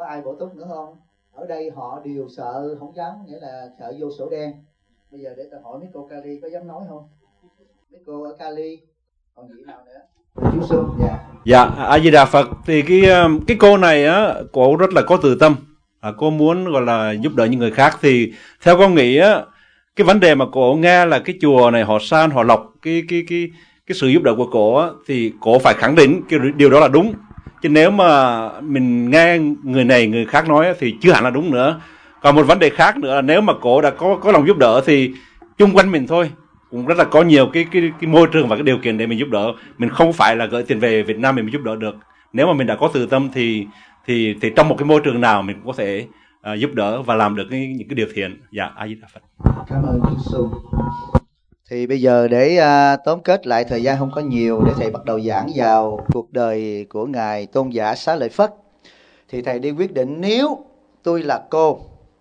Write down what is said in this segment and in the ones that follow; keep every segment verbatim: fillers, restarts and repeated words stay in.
có ai bổ túc nữa không? Ở đây họ đều sợ, không dám, nghĩa là sợ vô sổ đen. Bây giờ để ta hỏi mấy cô Kali có dám nói không? Mấy cô ở Kali, còn gì nào nữa? Chú Xuân, dạ. Dạ, A Di Đà Phật. Thì cái cái cô này á, cô rất là có từ tâm. À, cô muốn gọi là giúp đỡ những người khác. Thì theo con nghĩ á, cái vấn đề mà cô nghe là cái chùa này họ san họ lọc cái cái cái cái sự giúp đỡ của cô á, thì cô phải khẳng định cái điều đó là đúng. Chứ nếu mà mình nghe người này người khác nói á, thì chưa hẳn là đúng nữa. Còn một vấn đề khác nữa là nếu mà cô đã có có lòng giúp đỡ thì chung quanh mình thôi cũng rất là có nhiều cái cái cái môi trường và cái điều kiện để mình giúp đỡ. Mình không phải là gửi tiền về Việt Nam mình mới giúp đỡ được. Nếu mà mình đã có từ tâm thì thì thì trong một cái môi trường nào mình cũng có thể uh, giúp đỡ và làm được cái, những cái điều thiện. Dạ, A Di Đà Phật. Cảm ơn chú Xuân. Thì bây giờ để uh, tóm kết lại, thời gian không có nhiều, để thầy bắt đầu giảng vào cuộc đời của ngài Tôn giả Xá Lợi Phất. Thì thầy đi quyết định, nếu tôi là cô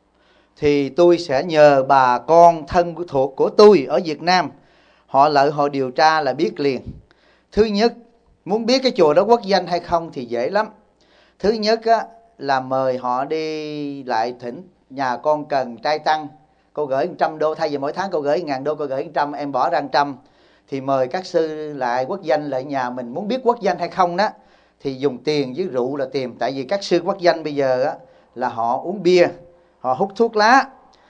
thì tôi sẽ nhờ bà con thân thuộc của tôi ở Việt Nam, họ lợi họ điều tra là biết liền. Thứ nhất, muốn biết cái chùa đó quốc danh hay không thì dễ lắm. Thứ nhất á, là mời họ đi lại thỉnh nhà con cần trai tăng, cô gửi một trăm đô, thay vì mỗi tháng cô gửi một ngàn đô, cô gửi một trăm, em bỏ ra một trăm. Thì mời các sư lại quốc danh lại nhà mình. Muốn biết quốc danh hay không đó thì dùng tiền với rượu là tìm. Tại vì các sư quốc danh bây giờ á, là họ uống bia, họ hút thuốc lá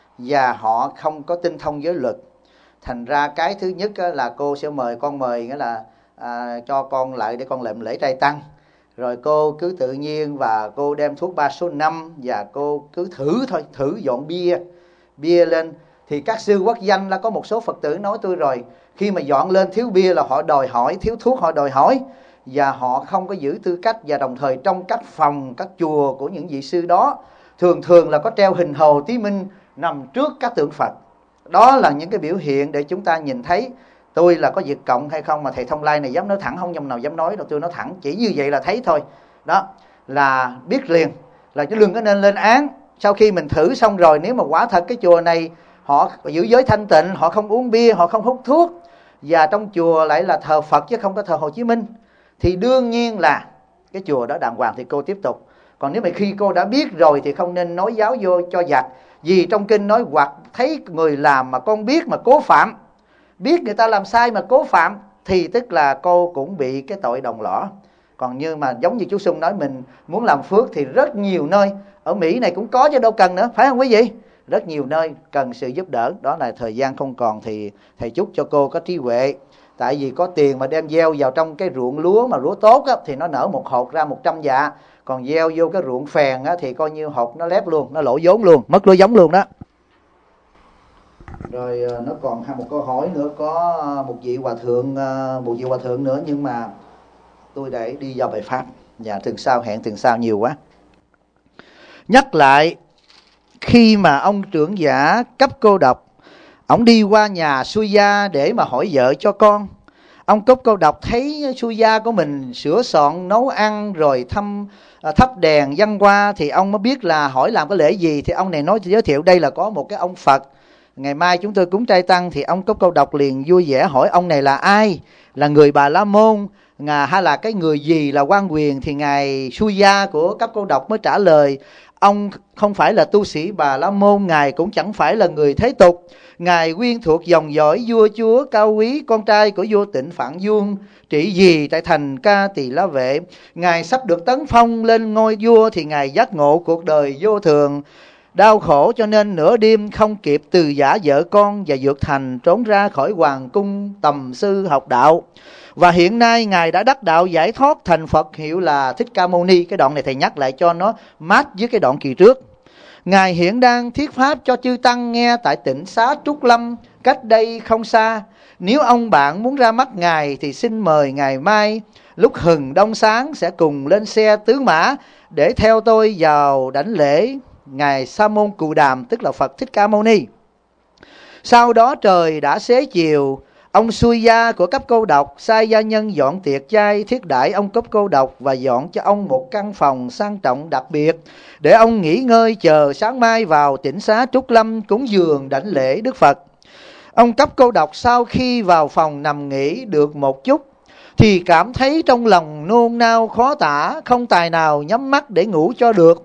và họ không có tinh thông với luật. Thành ra cái thứ nhất là cô sẽ mời con mời nghĩa là à, cho con lại để con làm lễ trai tăng. Rồi cô cứ tự nhiên và cô đem thuốc ba số năm và cô cứ thử thôi, thử dọn bia bia lên. Thì các sư quốc danh là có một số Phật tử nói tôi rồi, khi mà dọn lên thiếu bia là họ đòi hỏi, thiếu thuốc họ đòi hỏi, và họ không có giữ tư cách. Và đồng thời trong các phòng, các chùa của những vị sư đó thường thường là có treo hình Hồ Tí Minh nằm trước các tượng Phật. Đó là những cái biểu hiện để chúng ta nhìn thấy tôi là có Việt Cộng hay không. Mà thầy Thông Lai này dám nói thẳng, không nhầm nào dám nói đâu, tôi nói thẳng, chỉ như vậy là thấy thôi. Đó là biết liền, là chứ đừng có nên lên án. Sau khi mình thử xong rồi, nếu mà quả thật cái chùa này họ giữ giới thanh tịnh, họ không uống bia, họ không hút thuốc, và trong chùa lại là thờ Phật chứ không có thờ Hồ Chí Minh, thì đương nhiên là cái chùa đó đàng hoàng thì cô tiếp tục. Còn nếu mà khi cô đã biết rồi thì không nên nói giáo vô cho giặc. Vì trong kinh nói hoặc thấy người làm mà con biết mà cố phạm, biết người ta làm sai mà cố phạm, thì tức là cô cũng bị cái tội đồng lõa. Còn như mà giống như chú Xuân nói, mình muốn làm phước thì rất nhiều nơi, ở Mỹ này cũng có chứ đâu cần nữa, phải không quý vị? Rất nhiều nơi cần sự giúp đỡ. Đó là thời gian không còn thì thầy chúc cho cô có trí huệ. Tại vì có tiền mà đem gieo vào trong cái ruộng lúa mà lúa tốt á, thì nó nở một hột ra một trăm dạ. Còn gieo vô cái ruộng phèn á, thì coi như hột nó lép luôn, nó lỗ vốn luôn, mất lúa giống luôn đó. Rồi nó còn một câu hỏi nữa, có một vị hòa thượng, một vị hòa thượng nữa, nhưng mà tôi để đi vào bài pháp. Dạ, tuần sau, hẹn tuần sau, nhiều quá. Nhắc lại, khi mà ông trưởng giả Cấp Cô Độc, ông đi qua nhà Suya để mà hỏi vợ cho con. Ông Cấp Cô Độc thấy Suya của mình sửa soạn nấu ăn rồi thăm thắp đèn văn hoa, thì ông mới biết là hỏi làm cái lễ gì. Thì ông này nói giới thiệu đây là có một cái ông Phật, ngày mai chúng tôi cúng trai tăng. Thì ông Cấp Cô Độc liền vui vẻ hỏi ông này là ai, là người Bà La Môn hay là cái người gì, là quan quyền. Thì ngài Suya của Cấp Cô Độc mới trả lời, ông không phải là tu sĩ Bà La Môn, ngài cũng chẳng phải là người thế tục, ngài nguyên thuộc dòng dõi vua chúa Cao Quý, con trai của vua Tịnh Phạn Vương, trị vì tại thành Ca Tỳ La Vệ. Ngài sắp được tấn phong lên ngôi vua thì ngài giác ngộ cuộc đời vô thường đau khổ, cho nên nửa đêm không kịp từ giả vợ con và vượt thành trốn ra khỏi hoàng cung tầm sư học đạo. Và hiện nay ngài đã đắc đạo giải thoát thành Phật, hiệu là Thích Ca Mâu Ni. Cái đoạn này thầy nhắc lại cho nó mát với cái đoạn kỳ trước. Ngài hiện đang thuyết pháp cho chư tăng nghe tại Tịnh Xá Trúc Lâm, cách đây không xa. Nếu ông bạn muốn ra mắt ngài thì xin mời ngày mai lúc hừng đông sáng sẽ cùng lên xe tứ mã để theo tôi vào đảnh lễ ngài Sa Môn Cù Đàm, tức là Phật Thích Ca Mâu Ni. Sau đó trời đã xế chiều, ông Suya của Cấp Cô Độc sai gia nhân dọn tiệc chay thiết đãi ông Cấp Cô Độc và dọn cho ông một căn phòng sang trọng đặc biệt để ông nghỉ ngơi chờ sáng mai vào Tịnh Xá Trúc Lâm cúng dường đảnh lễ Đức Phật. Ông Cấp Cô Độc sau khi vào phòng nằm nghỉ được một chút thì cảm thấy trong lòng nôn nao khó tả, không tài nào nhắm mắt để ngủ cho được.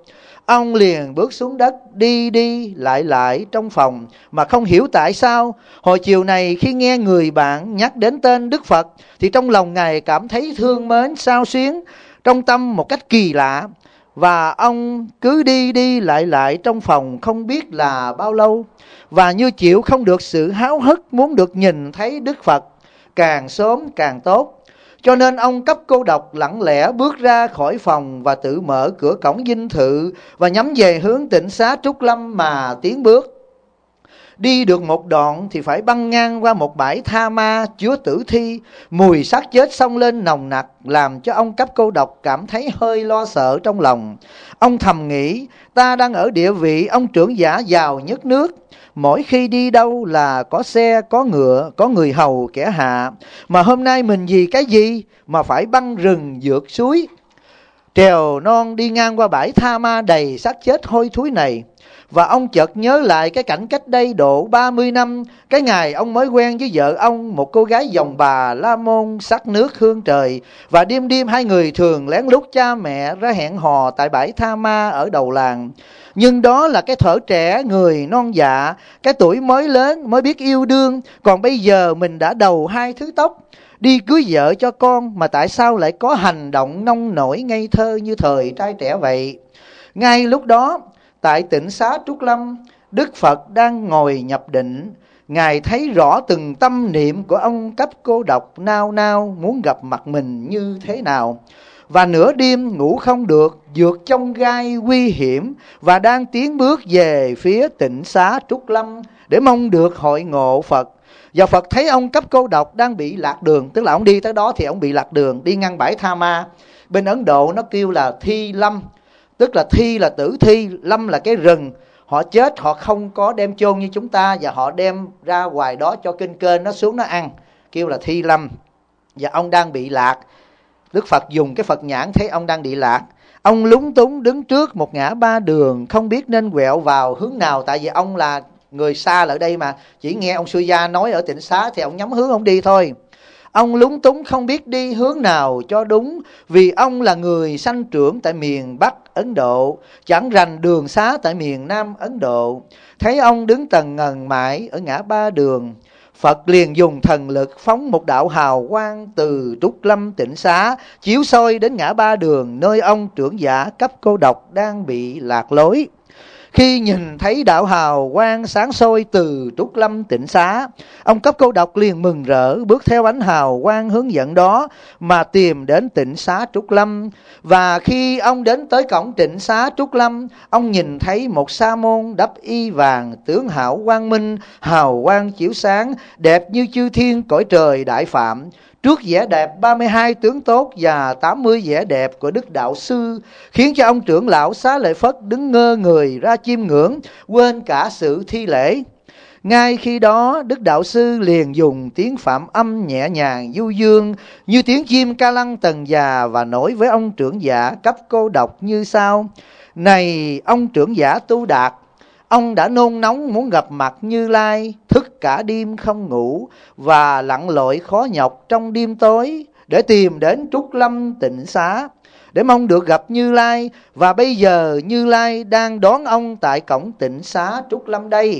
Ông liền bước xuống đất, đi đi lại lại trong phòng mà không hiểu tại sao. Hồi chiều này khi nghe người bạn nhắc đến tên Đức Phật thì trong lòng Ngài cảm thấy thương mến, xao xuyến trong tâm một cách kỳ lạ. Và ông cứ đi đi lại lại trong phòng không biết là bao lâu, và như chịu không được sự háo hức muốn được nhìn thấy Đức Phật càng sớm càng tốt. Cho nên ông cấp cô độc lặng lẽ bước ra khỏi phòng và tự mở cửa cổng dinh thự và nhắm về hướng tịnh xá Trúc Lâm mà tiến bước. Đi được một đoạn thì phải băng ngang qua một bãi tha ma chứa tử thi. Mùi xác chết xông lên nồng nặc làm cho ông cấp cô độc cảm thấy hơi lo sợ trong lòng. Ông thầm nghĩ, ta đang ở địa vị ông trưởng giả giàu nhất nước. Mỗi khi đi đâu là có xe, có ngựa, có người hầu kẻ hạ. Mà hôm nay mình vì cái gì mà phải băng rừng vượt suối, trèo non đi ngang qua bãi tha ma đầy xác chết hôi thối này. Và ông chợt nhớ lại cái cảnh cách đây độ ba mươi năm, cái ngày ông mới quen với vợ ông, một cô gái dòng bà La Môn sắc nước hương trời. Và đêm đêm hai người thường lén lút cha mẹ ra hẹn hò tại bãi tha ma ở đầu làng. Nhưng đó là cái thuở trẻ người non dạ, cái tuổi mới lớn mới biết yêu đương. Còn bây giờ mình đã đầu hai thứ tóc, đi cưới vợ cho con, mà tại sao lại có hành động nông nổi ngây thơ như thời trai trẻ vậy? Ngay lúc đó, tại tịnh xá Trúc Lâm, Đức Phật đang ngồi nhập định. Ngài thấy rõ từng tâm niệm của ông cấp cô độc nao nao muốn gặp mặt mình như thế nào. Và nửa đêm ngủ không được, vượt trong gai nguy hiểm và đang tiến bước về phía tịnh xá Trúc Lâm để mong được hội ngộ Phật. Và Phật thấy ông cấp cô độc đang bị lạc đường, tức là ông đi tới đó thì ông bị lạc đường, đi ngang bãi tha ma. Bên Ấn Độ nó kêu là thi lâm, tức là thi là tử thi, lâm là cái rừng. Họ chết họ không có đem chôn như chúng ta, và họ đem ra ngoài đó cho kinh kênh nó xuống nó ăn, kêu là thi lâm. Và ông đang bị lạc. Đức Phật dùng cái Phật nhãn thấy ông đang bị lạc. Ông lúng túng đứng trước một ngã ba đường, không biết nên quẹo vào hướng nào. Tại vì ông là người xa ở đây mà, chỉ nghe ông Sư Gia nói ở tịnh xá thì ông nhắm hướng ông đi thôi. Ông lúng túng không biết đi hướng nào cho đúng, vì ông là người sanh trưởng tại miền Bắc Ấn Độ, chẳng rành đường xá tại miền Nam Ấn Độ. Thấy ông đứng tần ngần mãi ở ngã ba đường, Phật liền dùng thần lực phóng một đạo hào quang từ Trúc Lâm tịnh xá chiếu soi đến ngã ba đường nơi ông trưởng giả cấp cô độc đang bị lạc lối. Khi nhìn thấy đạo hào quang sáng soi từ Trúc Lâm tịnh xá, ông cấp cô độc liền mừng rỡ bước theo ánh hào quang hướng dẫn đó mà tìm đến tịnh xá Trúc Lâm. Và khi ông đến tới cổng tịnh xá Trúc Lâm, ông nhìn thấy một sa môn đắp y vàng, tướng hảo quang minh, hào quang chiếu sáng, đẹp như chư thiên cõi trời đại phạm. Trước vẻ đẹp ba mươi hai tướng tốt và tám mươi vẻ đẹp của Đức Đạo Sư, khiến cho ông trưởng lão Xá Lợi Phất đứng ngơ người ra chiêm ngưỡng, quên cả sự thi lễ. Ngay khi đó, Đức Đạo Sư liền dùng tiếng phạm âm nhẹ nhàng du dương như tiếng chim ca lăng tần già và nói với ông trưởng giả cấp cô độc như sau: Này ông trưởng giả Tu Đạt, ông đã nôn nóng muốn gặp mặt Như Lai, thức cả đêm không ngủ và lặn lội khó nhọc trong đêm tối để tìm đến Trúc Lâm tịnh xá để mong được gặp Như Lai. Và bây giờ Như Lai đang đón ông tại cổng tịnh xá Trúc Lâm đây.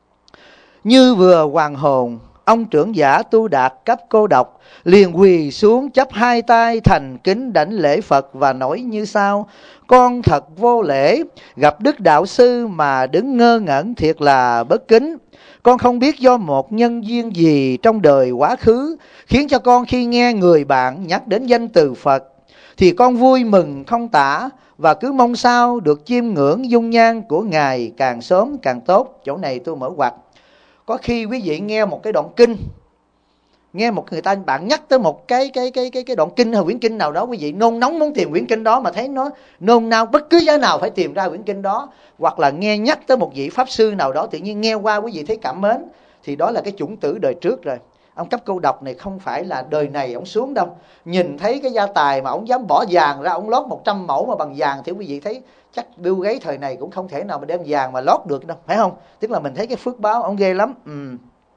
Như vừa hoàn hồn, ông trưởng giả Tu Đạt cấp cô độc liền quỳ xuống chắp hai tay thành kính đảnh lễ Phật và nói như sau: Con thật vô lễ, gặp Đức Đạo Sư mà đứng ngơ ngẩn thiệt là bất kính. Con không biết do một nhân duyên gì trong đời quá khứ khiến cho con khi nghe người bạn nhắc đến danh từ Phật thì con vui mừng không tả, và cứ mong sao được chiêm ngưỡng dung nhan của Ngài càng sớm càng tốt. Chỗ này tôi mở ngoặc. Có khi quý vị nghe một cái đoạn kinh, nghe một người ta bạn nhắc tới một cái cái cái cái cái đoạn kinh hay quyển kinh nào đó, quý vị nôn nóng muốn tìm quyển kinh đó mà thấy nó nôn nao bất cứ giá nào phải tìm ra quyển kinh đó, hoặc là nghe nhắc tới một vị pháp sư nào đó tự nhiên nghe qua quý vị thấy cảm mến, thì đó là cái chủng tử đời trước rồi. Ông cấp cô độc này không phải là đời này ông xuống đâu. Nhìn thấy cái gia tài mà ông dám bỏ vàng ra, ông lót một trăm mẫu mà bằng vàng, thì quý vị thấy chắc Bill Gates thời này cũng không thể nào mà đem vàng mà lót được đâu, phải không? Tức là mình thấy cái phước báo ông ghê lắm. Ừ.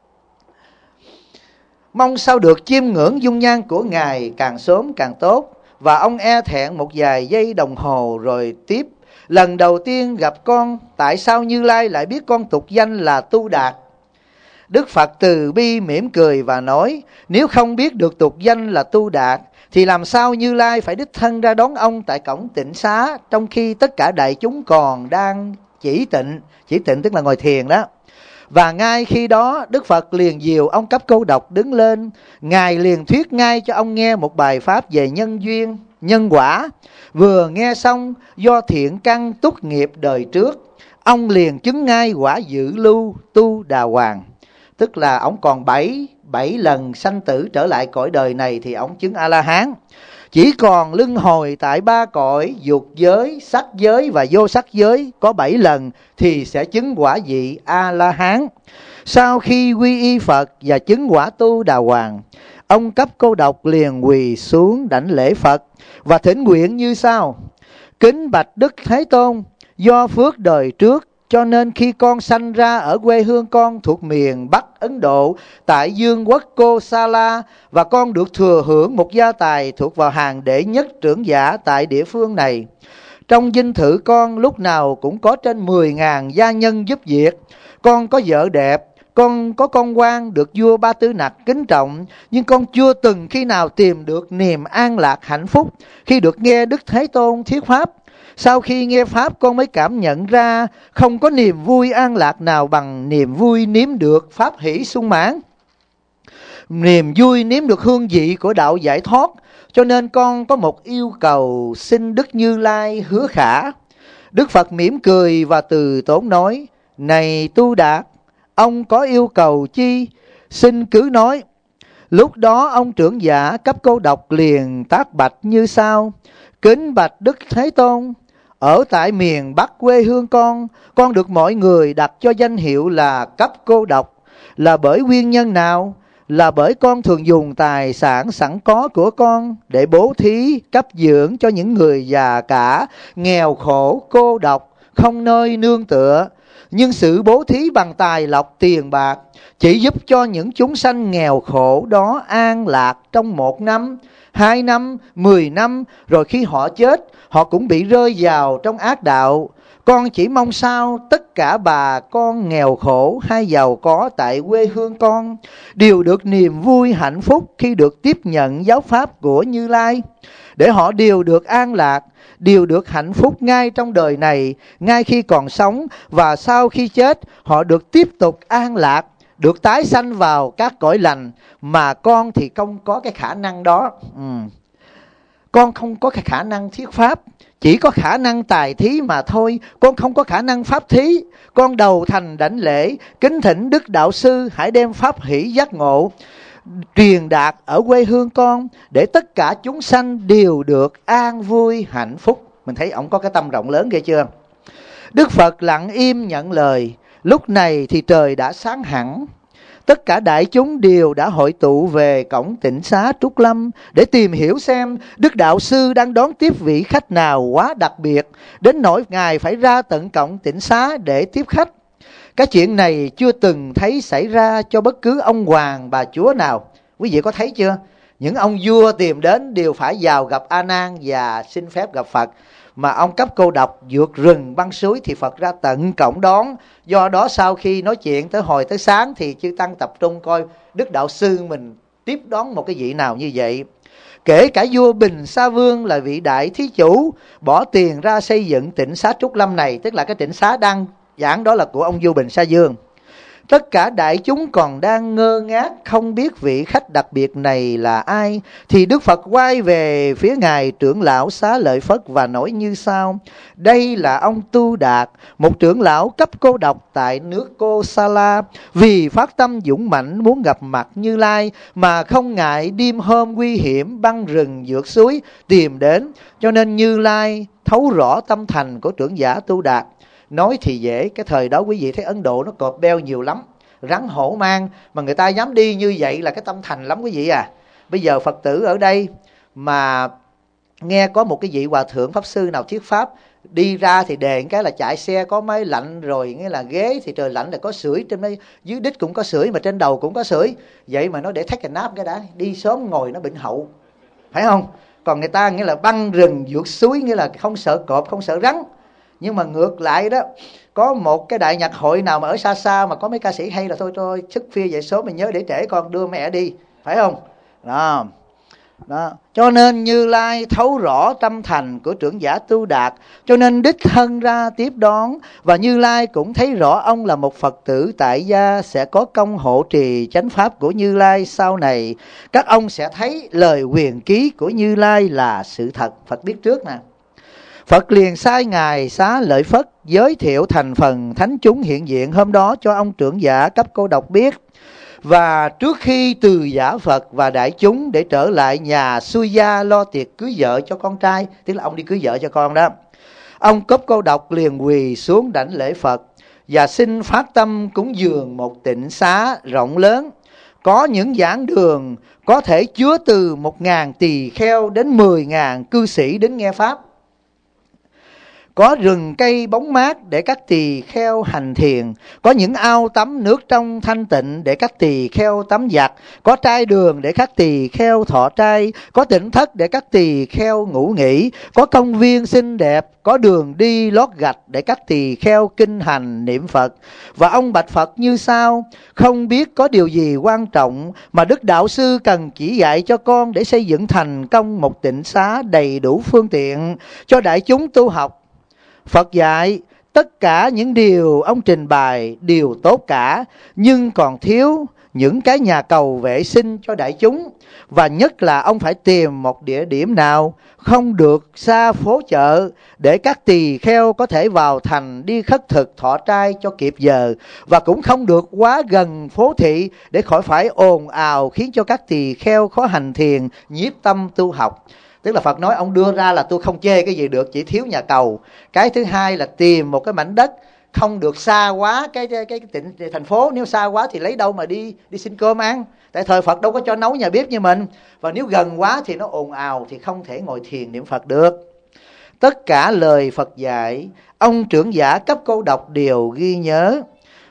Mong sao được chiêm ngưỡng dung nhan của Ngài càng sớm càng tốt. Và ông e thẹn một vài giây đồng hồ rồi tiếp lần đầu tiên gặp con, tại sao Như Lai lại biết con tục danh là Tu Đạt? Đức Phật từ bi mỉm cười và nói, nếu không biết được tục danh là Tu Đạt, thì làm sao Như Lai phải đích thân ra đón ông tại cổng tịnh xá, trong khi tất cả đại chúng còn đang chỉ tịnh. Chỉ tịnh tức là ngồi thiền đó. Và ngay khi đó, Đức Phật liền dìu ông Cấp Cô Độc đứng lên. Ngài liền thuyết ngay cho ông nghe một bài pháp về nhân duyên, nhân quả. Vừa nghe xong, do thiện căn túc nghiệp đời trước, ông liền chứng ngay quả dự lưu Tu Đà Hoàng. Tức là ông còn bảy, bảy lần sanh tử trở lại cõi đời này thì ông chứng A-la-hán. Chỉ còn luân hồi tại ba cõi dục giới, sắc giới và vô sắc giới có bảy lần thì sẽ chứng quả vị A-la-hán. Sau khi quy y Phật và chứng quả Tu Đà Hoàng, ông Cấp Cô Độc liền quỳ xuống đảnh lễ Phật và thỉnh nguyện như sau: kính bạch Đức Thế Tôn, do phước đời trước cho nên khi con sanh ra ở quê hương con thuộc miền Bắc Ấn Độ tại Dương quốc Kosala, và con được thừa hưởng một gia tài thuộc vào hàng đệ nhất trưởng giả tại địa phương này. Trong dinh thự con lúc nào cũng có trên mười ngàn gia nhân giúp việc. Con có vợ đẹp, con có con quan được vua Ba Tư Nặc kính trọng, nhưng con chưa từng khi nào tìm được niềm an lạc hạnh phúc khi được nghe Đức Thế Tôn thuyết pháp. Sau khi nghe pháp, con mới cảm nhận ra không có niềm vui an lạc nào bằng niềm vui nếm được pháp hỷ sung mãn, niềm vui nếm được hương vị của đạo giải thoát. Cho nên con có một yêu cầu xin Đức Như Lai hứa khả. Đức Phật mỉm cười và từ tốn nói: này Tu Đạt, ông có yêu cầu chi? Xin cứ nói. Lúc đó ông trưởng giả Cấp Cô Độc liền tác bạch như sau: kính bạch Đức Thế Tôn, ở tại miền Bắc quê hương con, con được mọi người đặt cho danh hiệu là Cấp Cô Độc. Là bởi nguyên nhân nào? Là bởi con thường dùng tài sản sẵn có của con để bố thí, cấp dưỡng cho những người già cả, nghèo khổ, cô độc, không nơi nương tựa. Nhưng sự bố thí bằng tài lộc tiền bạc chỉ giúp cho những chúng sanh nghèo khổ đó an lạc trong một năm, hai năm, mười năm, rồi khi họ chết, họ cũng bị rơi vào trong ác đạo. Con chỉ mong sao tất cả bà con nghèo khổ hay giàu có tại quê hương con đều được niềm vui hạnh phúc khi được tiếp nhận giáo pháp của Như Lai, để họ đều được an lạc, đều được hạnh phúc ngay trong đời này, ngay khi còn sống, và sau khi chết họ được tiếp tục an lạc, được tái sanh vào các cõi lành. Mà con thì không có cái khả năng đó. ừ. Con không có cái khả năng thuyết pháp, chỉ có khả năng tài thí mà thôi. Con không có khả năng pháp thí. Con đầu thành đảnh lễ, kính thỉnh Đức Đạo Sư hãy đem pháp hỷ giác ngộ truyền đạt ở quê hương con, để tất cả chúng sanh đều được an vui hạnh phúc. Mình thấy ổng có cái tâm rộng lớn ghê chưa? Đức Phật lặng im nhận lời. Lúc này thì trời đã sáng hẳn. Tất cả đại chúng đều đã hội tụ về cổng tịnh xá Trúc Lâm để tìm hiểu xem Đức Đạo Sư đang đón tiếp vị khách nào quá đặc biệt, đến nỗi Ngài phải ra tận cổng tịnh xá để tiếp khách. Cái chuyện này chưa từng thấy xảy ra cho bất cứ ông hoàng bà chúa nào. Quý vị có thấy chưa? Những ông vua tìm đến đều phải vào gặp A Nan và xin phép gặp Phật. Mà ông Cấp Cô Độc vượt rừng băng suối thì Phật ra tận cổng đón. Do đó sau khi nói chuyện tới hồi tới sáng thì chư tăng tập trung coi Đức Đạo Sư mình tiếp đón một cái vị nào như vậy. Kể cả vua Bình Sa Vương là vị đại thí chủ bỏ tiền ra xây dựng tịnh xá Trúc Lâm này, tức là cái tịnh xá đang giảng đó là của ông vua Bình Sa Vương. Tất cả đại chúng còn đang ngơ ngác không biết vị khách đặc biệt này là ai, thì Đức Phật quay về phía Ngài trưởng lão Xá Lợi Phất và nói như sau: đây là ông Tu Đạt, một trưởng lão Cấp Cô Độc tại nước Kosala, vì phát tâm dũng mãnh muốn gặp mặt Như Lai mà không ngại đêm hôm nguy hiểm băng rừng vượt suối tìm đến, cho nên Như Lai thấu rõ tâm thành của trưởng giả Tu Đạt. Nói thì dễ, cái thời đó quý vị thấy Ấn Độ nó cọp beo nhiều lắm, rắn hổ mang, mà người ta dám đi như vậy là cái tâm thành lắm quý vị à. Bây giờ Phật tử ở đây mà nghe có một cái vị hòa thượng pháp sư nào thuyết pháp, đi ra thì đề cái là chạy xe có máy lạnh, rồi nghĩa là ghế thì trời lạnh là có sưởi, trên mấy dưới đít cũng có sưởi, mà trên đầu cũng có sưởi. Vậy mà nó để take a nap cái đã, đi sớm ngồi nó bệnh hậu, phải không? Còn người ta nghĩa là băng rừng vượt suối, nghĩa là không sợ cọp, không sợ rắn. Nhưng mà ngược lại đó, có một cái đại nhạc hội nào mà ở xa xa mà có mấy ca sĩ hay là thôi thôi thức khuya dậy sớm mình nhớ để trễ con đưa mẹ đi, phải không? Đó. Đó. Cho nên Như Lai thấu rõ tâm thành của trưởng giả Tu Đạt, cho nên đích thân ra tiếp đón. Và Như Lai cũng thấy rõ ông là một Phật tử tại gia, sẽ có công hộ trì chánh pháp của Như Lai. Sau này các ông sẽ thấy lời huyền ký của Như Lai là sự thật. Phật biết trước nè. Phật liền sai Ngài Xá Lợi Phất giới thiệu thành phần thánh chúng hiện diện hôm đó cho ông trưởng giả Cấp Cô Độc biết. Và trước khi từ giả Phật và đại chúng để trở lại nhà Xuôi Gia lo tiệc cưới vợ cho con trai, tức là ông đi cưới vợ cho con đó, ông Cấp Cô Độc liền quỳ xuống đảnh lễ Phật và xin phát tâm cúng dường một tịnh xá rộng lớn, có những giảng đường có thể chứa từ một ngàn tỳ kheo đến mười ngàn cư sĩ đến nghe pháp. Có rừng cây bóng mát để các tỳ kheo hành thiền, có những ao tắm nước trong thanh tịnh để các tỳ kheo tắm giặt, có trai đường để các tỳ kheo thọ trai, có tịnh thất để các tỳ kheo ngủ nghỉ, có công viên xinh đẹp, có đường đi lót gạch để các tỳ kheo kinh hành niệm Phật. Và ông bạch Phật như sau: không biết có điều gì quan trọng mà Đức Đạo Sư cần chỉ dạy cho con để xây dựng thành công một tịnh xá đầy đủ phương tiện cho đại chúng tu học. Phật dạy tất cả những điều ông trình bày đều tốt cả, nhưng còn thiếu những cái nhà cầu vệ sinh cho đại chúng. Và nhất là ông phải tìm một địa điểm nào không được xa phố chợ để các tỳ kheo có thể vào thành đi khất thực thọ trai cho kịp giờ, và cũng không được quá gần phố thị để khỏi phải ồn ào khiến cho các tỳ kheo khó hành thiền nhiếp tâm tu học. Tức là Phật nói ông đưa ra là tôi không chê cái gì được, chỉ thiếu nhà cầu. Cái thứ hai là tìm một cái mảnh đất không được xa quá cái cái, cái tỉnh thành phố, nếu xa quá thì lấy đâu mà đi đi xin cơm ăn. Tại thời Phật đâu có cho nấu nhà bếp như mình. Và nếu gần quá thì nó ồn ào thì không thể ngồi thiền niệm Phật được. Tất cả lời Phật dạy, ông trưởng giả Cấp Cô Độc đều ghi nhớ.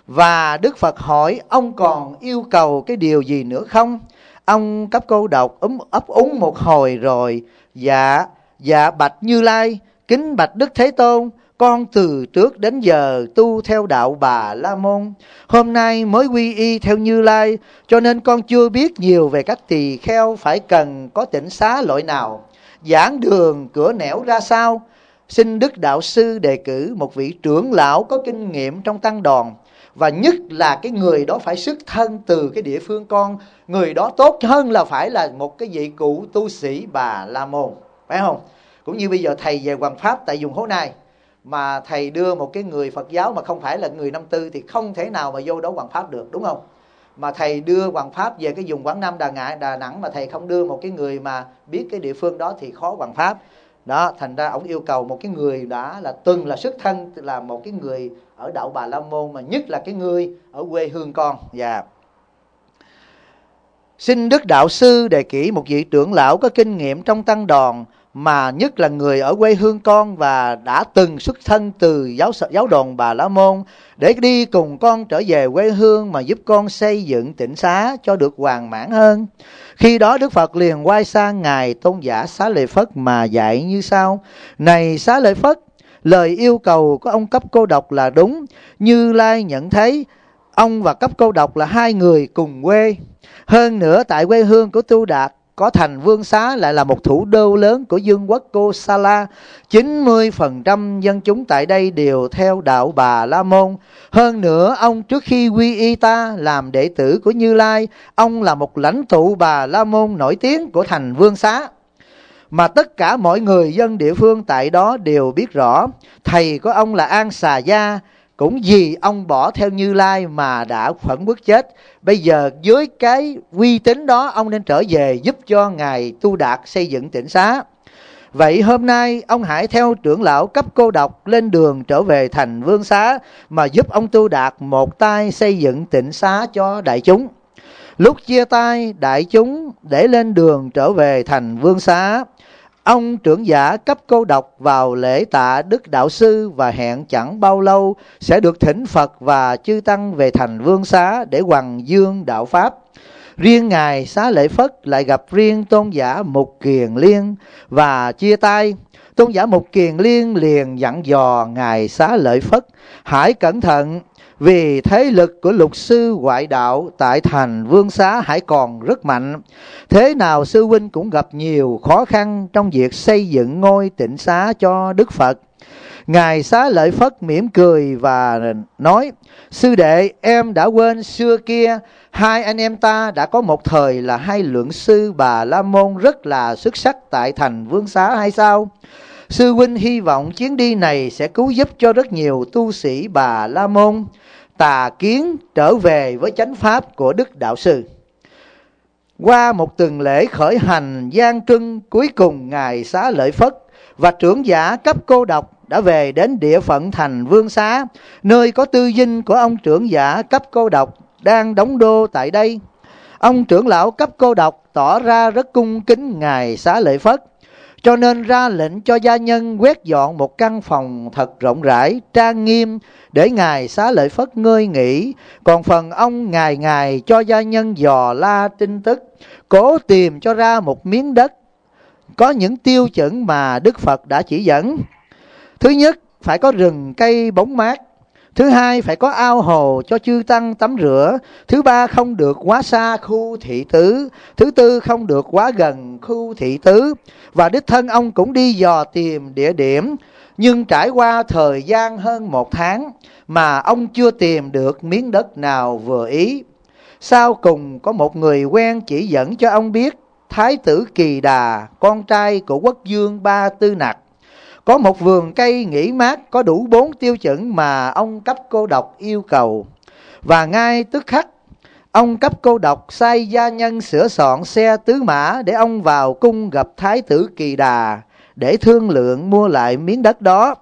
Và Đức Phật hỏi ông còn yêu cầu cái điều gì nữa không? Ông Cấp Cô Độc ấm ấp úng một hồi rồi: Dạ, dạ bạch Như Lai, kính bạch Đức Thế Tôn, con từ trước đến giờ tu theo đạo Bà La Môn, hôm nay mới quy y theo Như Lai, cho nên con chưa biết nhiều về các tỳ kheo phải cần có tịnh xá loại nào, giảng đường cửa nẻo ra sao. Xin Đức Đạo Sư đề cử một vị trưởng lão có kinh nghiệm trong tăng đoàn, và nhất là cái người đó phải xuất thân từ cái địa phương con. Người đó tốt hơn là phải là một cái vị cụ tu sĩ Bà La Môn, phải không? Cũng như bây giờ thầy về Hoàng Pháp tại vùng Hố Nai, mà thầy đưa một cái người Phật giáo mà không phải là người năm tư thì không thể nào mà vô đó Hoàng Pháp được, đúng không? Mà thầy đưa Hoàng Pháp về cái vùng Quảng Nam, Đà Nẵng, Đà Nẵng mà thầy không đưa một cái người mà biết cái địa phương đó thì khó Hoàng Pháp. Đó, thành ra ông yêu cầu một cái người đã là từng là xuất thân là một cái người ở đạo Bà La Môn, mà nhất là cái người ở quê hương con. Dạ. Xin Đức Đạo Sư đề kỷ một vị trưởng lão có kinh nghiệm trong tăng đoàn, mà nhất là người ở quê hương con và đã từng xuất thân từ giáo giáo đoàn Bà La Môn, để đi cùng con trở về quê hương mà giúp con xây dựng tịnh xá cho được hoàn mãn hơn. Khi đó Đức Phật liền quay sang Ngài Tôn giả Xá Lợi Phất mà dạy như sau: Này Xá Lợi Phất, lời yêu cầu của ông Cấp Cô Độc là đúng. Như Lai nhận thấy ông và Cấp Cô Độc là hai người cùng quê. Hơn nữa tại quê hương của Tu Đạt có thành Vương Xá lại là một thủ đô lớn của vương quốc Kosala. chín mươi phần trăm dân chúng tại đây đều theo đạo Bà La Môn. Hơn nữa ông trước khi quy y ta làm đệ tử của Như Lai, ông là một lãnh tụ Bà La Môn nổi tiếng của thành Vương Xá, mà tất cả mọi người dân địa phương tại đó đều biết rõ. Thầy của ông là An Xà Gia, cũng vì ông bỏ theo Như Lai mà đã phẫn quốc chết. Bây giờ với cái uy tín đó, ông nên trở về giúp cho Ngài Tu Đạt xây dựng tịnh xá. Vậy hôm nay ông hãy theo trưởng lão Cấp Cô Độc lên đường trở về thành Vương Xá, mà giúp ông Tu Đạt một tay xây dựng tịnh xá cho đại chúng. Lúc chia tay đại chúng để lên đường trở về thành Vương Xá, ông trưởng giả Cấp Cô Độc vào lễ tạ Đức Đạo Sư và hẹn chẳng bao lâu sẽ được thỉnh Phật và chư tăng về thành Vương Xá để hoằng dương đạo pháp. Riêng Ngài Xá Lợi Phất lại gặp riêng tôn giả Mục Kiền Liên và chia tay. Tôn giả Mục Kiền Liên liền dặn dò ngài Xá Lợi Phất: hãy cẩn thận, vì thế lực của lục sư ngoại đạo tại thành Vương Xá hãy còn rất mạnh. Thế nào sư huynh cũng gặp nhiều khó khăn trong việc xây dựng ngôi tịnh xá cho Đức Phật. Ngài Xá Lợi Phất mỉm cười và nói: sư đệ, em đã quên xưa kia hai anh em ta đã có một thời là hai luận sư Bà La Môn rất là xuất sắc tại thành Vương Xá hay sao? Sư huynh hy vọng chuyến đi này sẽ cứu giúp cho rất nhiều tu sĩ Bà La Môn tà kiến trở về với chánh pháp của Đức Đạo Sư. Qua một tuần lễ khởi hành gian truân, cuối cùng ngài Xá Lợi Phất và trưởng giả cấp cô độc đã về đến địa phận thành Vương Xá, nơi có tư dinh của ông trưởng giả cấp cô độc đang đóng đô tại đây. Ông trưởng lão cấp cô độc tỏ ra rất cung kính ngài Xá Lợi Phất, cho nên ra lệnh cho gia nhân quét dọn một căn phòng thật rộng rãi, trang nghiêm để ngài Xá Lợi Phất ngơi nghỉ. Còn phần ông ngày ngày cho gia nhân dò la tin tức, cố tìm cho ra một miếng đất có những tiêu chuẩn mà Đức Phật đã chỉ dẫn. Thứ nhất, phải có rừng cây bóng mát. Thứ hai, phải có ao hồ cho chư tăng tắm rửa. Thứ ba, không được quá xa khu thị tứ. Thứ tư, không được quá gần khu thị tứ. Và đích thân ông cũng đi dò tìm địa điểm. Nhưng trải qua thời gian hơn một tháng mà ông chưa tìm được miếng đất nào vừa ý. Sau cùng có một người quen chỉ dẫn cho ông biết Thái tử Kỳ Đà, con trai của quốc vương Ba Tư Nặc, có một vườn cây nghỉ mát có đủ bốn tiêu chuẩn mà ông cấp cô độc yêu cầu. Và ngay tức khắc, ông cấp cô độc sai gia nhân sửa soạn xe tứ mã để ông vào cung gặp Thái tử Kỳ Đà để thương lượng mua lại miếng đất đó.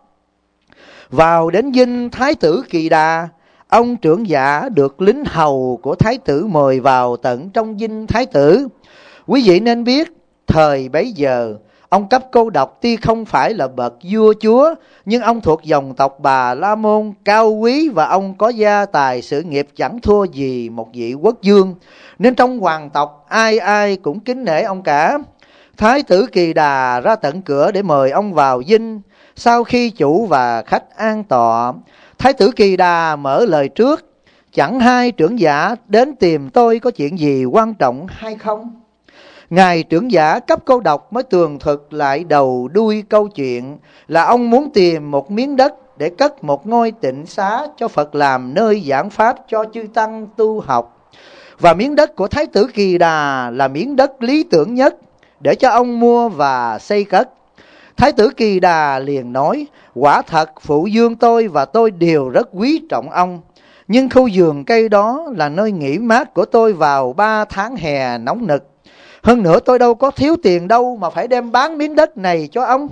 Vào đến dinh Thái tử Kỳ Đà, ông trưởng giả được lính hầu của Thái tử mời vào tận trong dinh Thái tử. Quý vị nên biết, thời bấy giờ, ông cấp cô độc tuy không phải là bậc vua chúa, nhưng ông thuộc dòng tộc Bà La Môn cao quý và ông có gia tài sự nghiệp chẳng thua gì một vị quốc vương, nên trong hoàng tộc ai ai cũng kính nể ông cả. Thái tử Kỳ Đà ra tận cửa để mời ông vào dinh. Sau khi chủ và khách an tọa, Thái tử Kỳ Đà mở lời trước: chẳng hai trưởng giả đến tìm tôi có chuyện gì quan trọng hay không? Ngài trưởng giả cấp cô độc mới tường thuật lại đầu đuôi câu chuyện là ông muốn tìm một miếng đất để cất một ngôi tịnh xá cho Phật làm nơi giảng pháp cho chư tăng tu học. Và miếng đất của Thái tử Kỳ Đà là miếng đất lý tưởng nhất để cho ông mua và xây cất. Thái tử Kỳ Đà liền nói: quả thật phụ vương tôi và tôi đều rất quý trọng ông, nhưng khu vườn cây đó là nơi nghỉ mát của tôi vào ba tháng hè nóng nực. Hơn nữa tôi đâu có thiếu tiền đâu mà phải đem bán miếng đất này cho ông.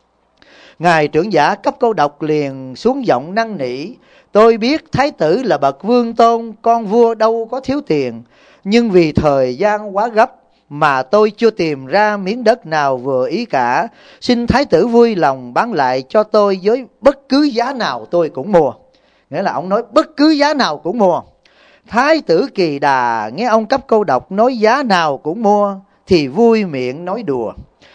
Ngài trưởng giả cấp cô độc liền xuống giọng năn nỉ: tôi biết thái tử là bậc vương tôn, con vua đâu có thiếu tiền, nhưng vì thời gian quá gấp mà tôi chưa tìm ra miếng đất nào vừa ý cả. Xin thái tử vui lòng bán lại cho tôi với bất cứ giá nào tôi cũng mua. Nghĩa là ông nói bất cứ giá nào cũng mua. Thái tử Kỳ Đà nghe ông cấp cô độc nói giá nào cũng mua thì vui miệng nói đùa: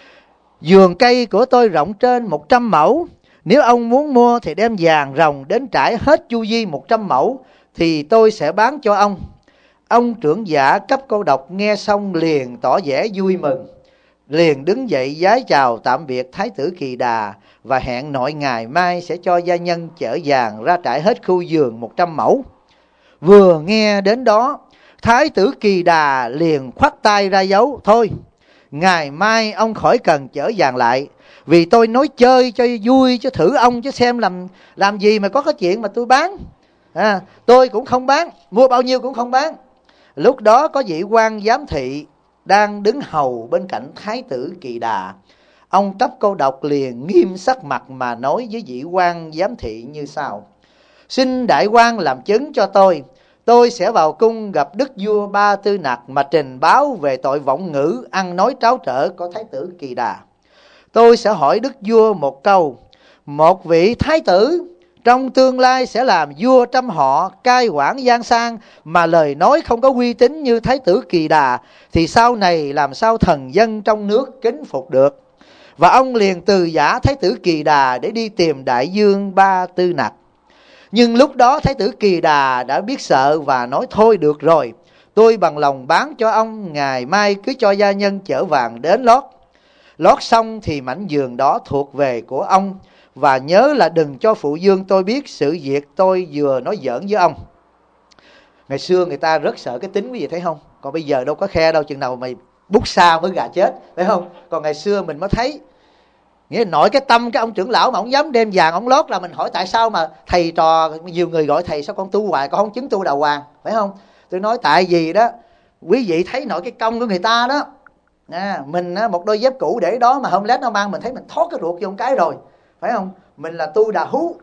vườn cây của tôi rộng trên một trăm mẫu, nếu ông muốn mua thì đem vàng ròng đến trải hết chu vi một trăm mẫu thì tôi sẽ bán cho ông. Ông trưởng giả cấp cô độc nghe xong liền tỏ vẻ vui mừng, liền đứng dậy vái chào tạm biệt Thái tử Kỳ Đà và hẹn nội ngày mai sẽ cho gia nhân chở vàng ra trải hết khu vườn một trăm mẫu. Vừa nghe đến đó, Thái tử Kỳ Đà liền khoát tay ra dấu: thôi, ngày mai ông khỏi cần chở vàng lại, vì tôi nói chơi cho vui chứ thử ông chứ xem làm làm gì mà có cái chuyện mà tôi bán. À, tôi cũng không bán, mua bao nhiêu cũng không bán. Lúc đó có vị quan giám thị đang đứng hầu bên cạnh Thái tử Kỳ Đà. Ông cấp cô độc liền nghiêm sắc mặt mà nói với vị quan giám thị như sau: xin đại quan làm chứng cho tôi, tôi sẽ vào cung gặp đức vua Ba Tư Nặc mà trình báo về tội vọng ngữ ăn nói tráo trở của Thái tử Kỳ Đà. Tôi sẽ hỏi đức vua một câu: một vị thái tử trong tương lai sẽ làm vua trăm họ, cai quản giang sang, mà lời nói không có uy tín như Thái tử Kỳ Đà thì sau này làm sao thần dân trong nước kính phục được? Và ông liền từ giã Thái tử Kỳ Đà để đi tìm Đại Dương Ba Tư Nặc. Nhưng lúc đó Thái tử Kỳ Đà đã biết sợ và nói thôi được rồi, tôi bằng lòng bán cho ông, ngày mai cứ cho gia nhân chở vàng đến lót. Lót xong thì mảnh giường đó thuộc về của ông, và nhớ là đừng cho phụ dương tôi biết sự việc tôi vừa nói giỡn với ông. Ngày xưa người ta rất sợ cái tính, quý vị thấy không? Còn bây giờ đâu có khe đâu, chừng nào mày bút sao mới gà chết, phải không? Còn ngày xưa mình mới thấy, nghĩa là nội cái tâm cái ông trưởng lão mà ông dám đem vàng ông lót, là mình hỏi tại sao mà thầy trò nhiều người gọi thầy sao con tu hoài con không chứng tu đàng hoàng, phải không? Tôi nói tại vì đó quý vị thấy nội cái công của người ta đó. À, mình á, một đôi dép cũ để đó mà hôm lết nó mang mình thấy mình thoát cái ruột vô một cái rồi, phải không? Mình là tu đà hú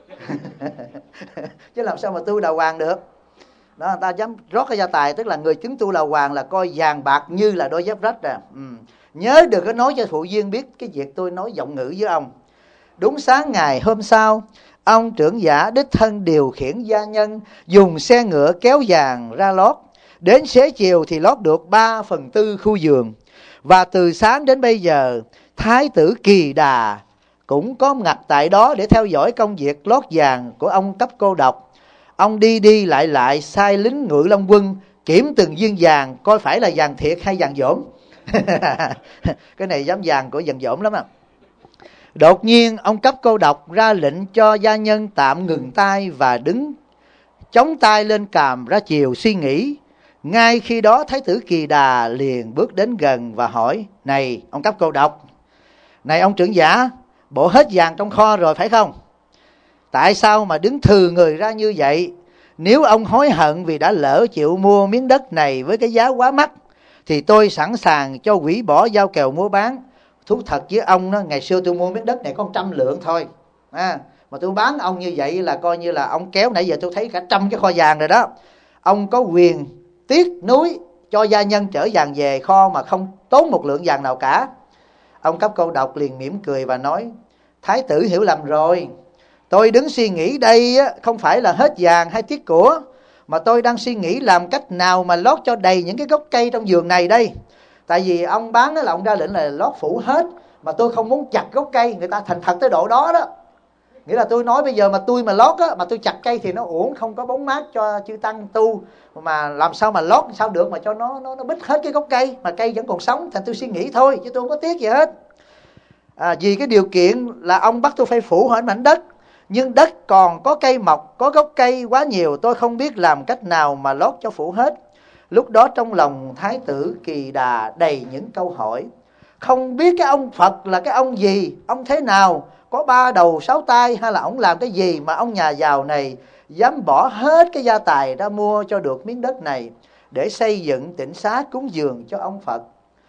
chứ làm sao mà tu đà hoàng được. Đó, người ta dám rót cái gia tài, tức là người chứng tu đà hoàng là coi vàng bạc như là đôi dép rách à. Ừ. Nhớ đừng có nói cho phụ viên biết cái việc tôi nói giọng ngữ với ông. Đúng sáng ngày hôm sau, ông trưởng giả đích thân điều khiển gia nhân dùng xe ngựa kéo vàng ra lót. Đến xế chiều thì lót được ba phần tư khu vườn. Và từ sáng đến bây giờ, Thái tử Kỳ Đà cũng có mặt tại đó để theo dõi công việc lót vàng của ông Cấp Cô Độc. Ông đi đi lại lại sai lính Ngự Long Quân kiểm từng viên vàng coi phải là vàng thiệt hay vàng dỗm. Cái này dám vàng của vàng dỗm lắm à. Đột nhiên ông Cấp Cô Độc ra lệnh cho gia nhân tạm ngừng tay và đứng chống tay lên càm ra chiều suy nghĩ. Ngay khi đó Thái tử Kỳ Đà liền bước đến gần và hỏi: Này ông Cấp Cô Độc, này ông trưởng giả, bộ hết vàng trong kho rồi phải không? Tại sao mà đứng thừ người ra như vậy? Nếu ông hối hận vì đã lỡ chịu mua miếng đất này với cái giá quá mắc, thì tôi sẵn sàng cho hủy bỏ giao kèo mua bán. Thú thật với ông đó, ngày xưa tôi mua miếng đất này có một trăm lượng thôi à, mà tôi bán ông như vậy là coi như là ông kéo, nãy giờ tôi thấy cả trăm cái kho vàng rồi đó. Ông có quyền tiếc núi cho gia nhân chở vàng về kho mà không tốn một lượng vàng nào cả. Ông Cấp Cô Độc liền mỉm cười và nói: Thái tử hiểu lầm rồi. Tôi đứng suy nghĩ đây không phải là hết vàng hay tiếc của, mà tôi đang suy nghĩ làm cách nào mà lót cho đầy những cái gốc cây trong vườn này đây. Tại vì ông bán là ông ra lệnh là lót phủ hết, mà tôi không muốn chặt gốc cây, người ta thành thật tới độ đó đó. Nghĩa là tôi nói bây giờ mà tôi mà lót á, mà tôi chặt cây thì nó uổng, không có bóng mát cho chư tăng tu, mà làm sao mà lót sao được mà cho nó nó nó bít hết cái gốc cây mà cây vẫn còn sống. Thành tôi suy nghĩ thôi chứ tôi không có tiếc gì hết. À, vì cái điều kiện là ông bắt tôi phải phủ hết mảnh đất, nhưng đất còn có cây mọc, có gốc cây quá nhiều, tôi không biết làm cách nào mà lót cho phủ hết. Lúc đó trong lòng Thái tử Kỳ Đà đầy những câu hỏi. Không biết cái ông Phật là cái ông gì, ông thế nào, có ba đầu sáu tay, hay là ông làm cái gì mà ông nhà giàu này dám bỏ hết cái gia tài ra mua cho được miếng đất này để xây dựng tịnh xá cúng dường cho ông Phật.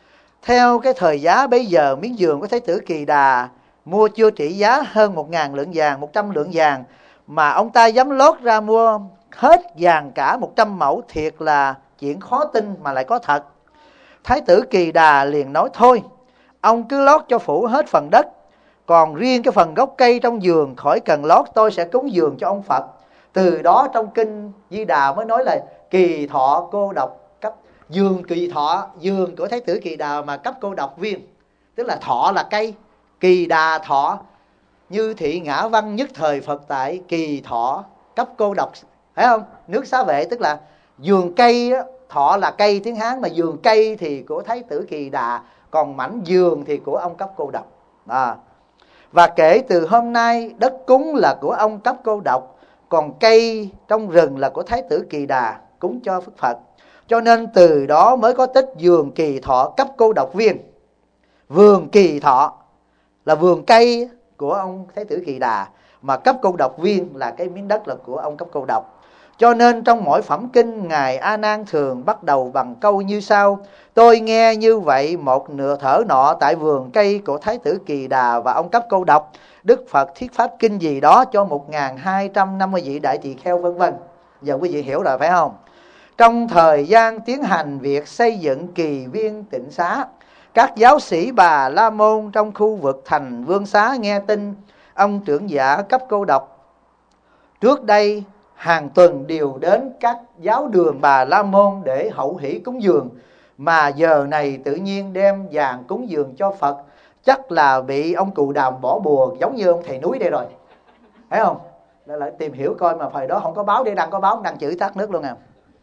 Theo cái thời giá bây giờ, miếng giường của Thái tử Kỳ Đà mua chưa trị giá hơn một ngàn lượng vàng, một trăm lượng vàng, mà ông ta dám lót ra mua hết vàng cả một trăm mẫu, thiệt là chuyện khó tin mà lại có thật. Thái tử Kỳ Đà liền nói: Thôi, ông cứ lót cho phủ hết phần đất, còn riêng cái phần gốc cây trong vườn khỏi cần lót, tôi sẽ cúng dường cho ông Phật. Từ đó trong kinh Di Đà mới nói là Kỳ Thọ Cô Độc cấp vườn, Kỳ Thọ vườn của Thái tử Kỳ Đà mà cấp cô độc viên, tức là thọ là cây, Kỳ Đà thọ như thị ngã văn nhất thời Phật tại, Kỳ Thọ cấp cô độc, phải không? Nước Xá Vệ tức là vườn cây đó, thọ là cây tiếng Hán, mà vườn cây thì của Thái tử Kỳ Đà, còn mảnh vườn thì của ông Cấp Cô Độc. À. Và kể từ hôm nay, đất cúng là của ông Cấp Cô Độc, còn cây trong rừng là của Thái tử Kỳ Đà cúng cho Phật Phật. Cho nên từ đó mới có tích vườn Kỳ Thọ cấp cô độc viên. Vườn Kỳ Thọ là vườn cây của ông Thái tử Kỳ Đà, mà cấp cô độc viên là cái miếng đất là của ông Cấp Cô Độc. Cho nên trong mỗi phẩm kinh, Ngài A Nan thường bắt đầu bằng câu như sau: Tôi nghe như vậy một nửa thở nọ tại vườn cây của Thái tử Kỳ Đà và ông Cấp Cô Độc, Đức Phật thuyết pháp kinh gì đó cho một nghìn hai trăm năm mươi vị đại tỳ kheo vân vân. Giờ quý vị hiểu rồi phải không? Trong thời gian tiến hành việc xây dựng kỳ viên tịnh xá, các giáo sĩ Bà La Môn trong khu vực thành Vương Xá nghe tin ông trưởng giả Cấp Cô Độc trước đây hàng tuần đều đến các giáo đường Bà La Môn để hậu hỷ cúng dường, mà giờ này tự nhiên đem vàng cúng dường cho Phật, chắc là bị ông Cù Đàm bỏ bùa giống như ông thầy núi đây rồi, thấy không? Lại lại tìm hiểu coi, mà thời đó không có báo để đăng, có báo đăng chửi tát nước luôn à.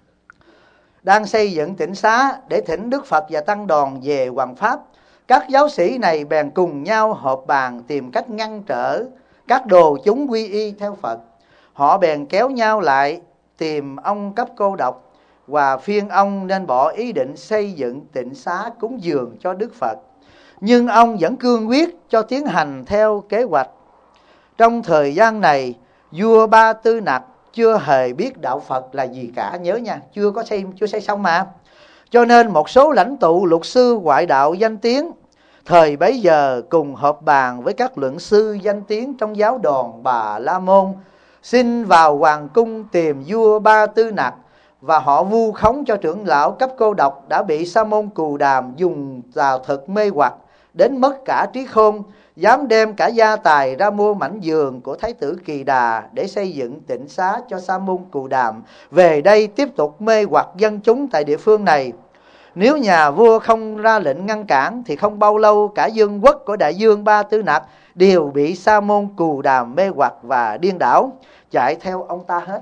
Đang xây dựng tịnh xá để thỉnh Đức Phật và tăng đoàn về hoằng pháp, các giáo sĩ này bèn cùng nhau họp bàn tìm cách ngăn trở các đồ chúng quy y theo Phật. Họ bèn kéo nhau lại tìm ông Cấp Cô Độc và phiên ông nên bỏ ý định xây dựng tịnh xá cúng dường cho Đức Phật. Nhưng ông vẫn cương quyết cho tiến hành theo kế hoạch. Trong thời gian này, vua Ba Tư Nặc chưa hề biết đạo Phật là gì cả, nhớ nha, chưa có xây, chưa xây xong mà. Cho nên một số lãnh tụ luật sư ngoại đạo danh tiếng thời bấy giờ cùng họp bàn với các luận sư danh tiếng trong giáo đoàn Bà La Môn, xin vào hoàng cung tìm vua Ba Tư Nặc, và họ vu khống cho trưởng lão Cấp Cô Độc đã bị Sa môn Cù Đàm dùng tà thuật mê hoặc đến mất cả trí khôn, dám đem cả gia tài ra mua mảnh giường của Thái tử Kỳ Đà để xây dựng tịnh xá cho Sa môn Cù Đàm về đây tiếp tục mê hoặc dân chúng tại địa phương này. Nếu nhà vua không ra lệnh ngăn cản thì không bao lâu cả vương quốc của đại vương Ba Tư Nặc đều bị Sa môn Cù Đàm mê hoặc và điên đảo, chạy theo ông ta hết.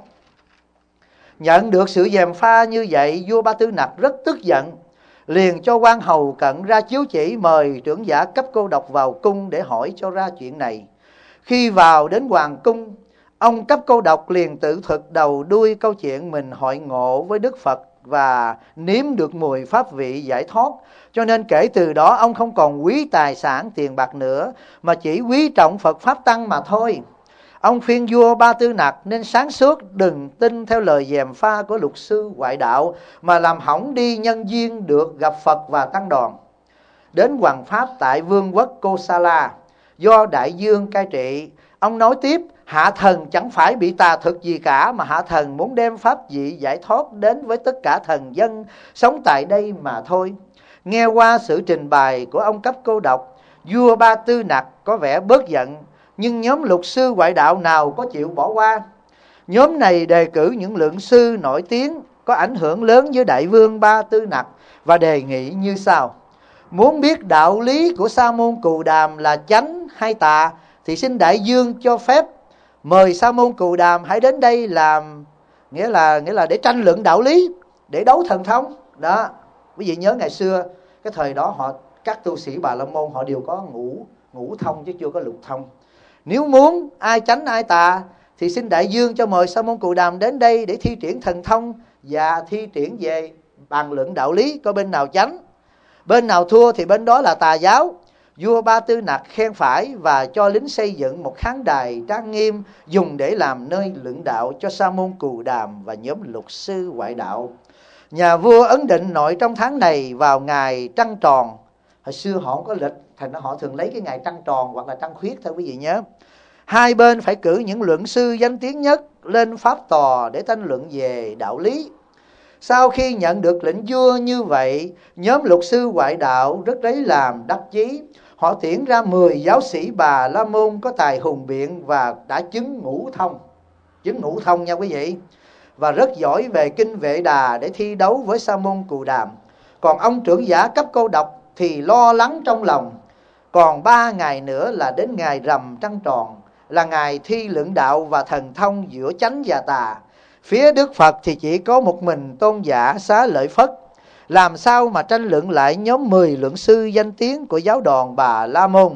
Nhận được sự gièm pha như vậy, vua Ba Tư Nặc rất tức giận, liền cho quan hầu cận ra chiếu chỉ mời trưởng giả Cấp Cô Độc vào cung để hỏi cho ra chuyện này. Khi vào đến hoàng cung, ông Cấp Cô Độc liền tự thuật đầu đuôi câu chuyện mình hội ngộ với Đức Phật và nếm được mùi pháp vị giải thoát. Cho nên kể từ đó ông không còn quý tài sản tiền bạc nữa, mà chỉ quý trọng Phật Pháp Tăng mà thôi. Ông khuyên vua Ba Tư Nặc nên sáng suốt, đừng tin theo lời gièm pha của luật sư ngoại đạo, mà làm hỏng đi nhân duyên được gặp Phật và tăng đoàn. Đến hoằng pháp tại vương quốc Kosala, do đại vương cai trị, ông nói tiếp: hạ thần chẳng phải bị tà thực gì cả, mà hạ thần muốn đem pháp vị giải thoát đến với tất cả thần dân sống tại đây mà thôi. Nghe qua sự trình bày của ông Cấp Cô Độc, vua Ba Tư Nặc có vẻ bớt giận, nhưng nhóm luật sư ngoại đạo nào có chịu bỏ qua. Nhóm này đề cử những luận sư nổi tiếng có ảnh hưởng lớn với đại vương Ba Tư Nặc và đề nghị như sau: muốn biết đạo lý của Sa môn Cù Đàm là chánh hay tà thì xin đại vương cho phép mời Sa môn Cù Đàm hãy đến đây làm, nghĩa là nghĩa là để tranh luận đạo lý, để đấu thần thông. Đó, quý vị nhớ ngày xưa cái thời đó họ, các tu sĩ Bà La Môn họ đều có ngũ ngũ thông chứ chưa có lục thông. Nếu muốn ai chánh ai tà thì xin đại vương cho mời Sa môn Cù Đàm đến đây để thi triển thần thông và thi triển về bàn luận đạo lý, coi bên nào chánh. Bên nào thua thì bên đó là tà giáo. Vua Ba Tư Nặc khen phải và cho lính xây dựng một khán đài trang nghiêm dùng để làm nơi luận đạo cho Sa môn Cù Đàm và nhóm luật sư ngoại đạo. Nhà vua ấn định nội trong tháng này vào ngày trăng tròn. Hồi xưa họ không có lịch, thành ra họ thường lấy cái ngày trăng tròn hoặc là trăng khuyết thôi, quý vị nhớ. Hai bên phải cử những luận sư danh tiếng nhất lên pháp tòa để tranh luận về đạo lý. Sau khi nhận được lệnh vua như vậy, nhóm luật sư ngoại đạo rất lấy làm đắc chí. Họ tuyển ra mười giáo sĩ Bà La Môn có tài hùng biện và đã chứng ngũ thông. Chứng ngũ thông nha quý vị. Và rất giỏi về kinh Vệ Đà để thi đấu với Sa môn Cù Đàm. Còn ông trưởng giả Cấp Cô Độc thì lo lắng trong lòng. Còn ba ngày nữa là đến ngày rằm trăng tròn, là ngày thi luận đạo và thần thông giữa chánh và tà. Phía Đức Phật thì chỉ có một mình tôn giả Xá Lợi Phất. Làm sao mà tranh luận lại nhóm mười luận sư danh tiếng của giáo đoàn Bà La Môn.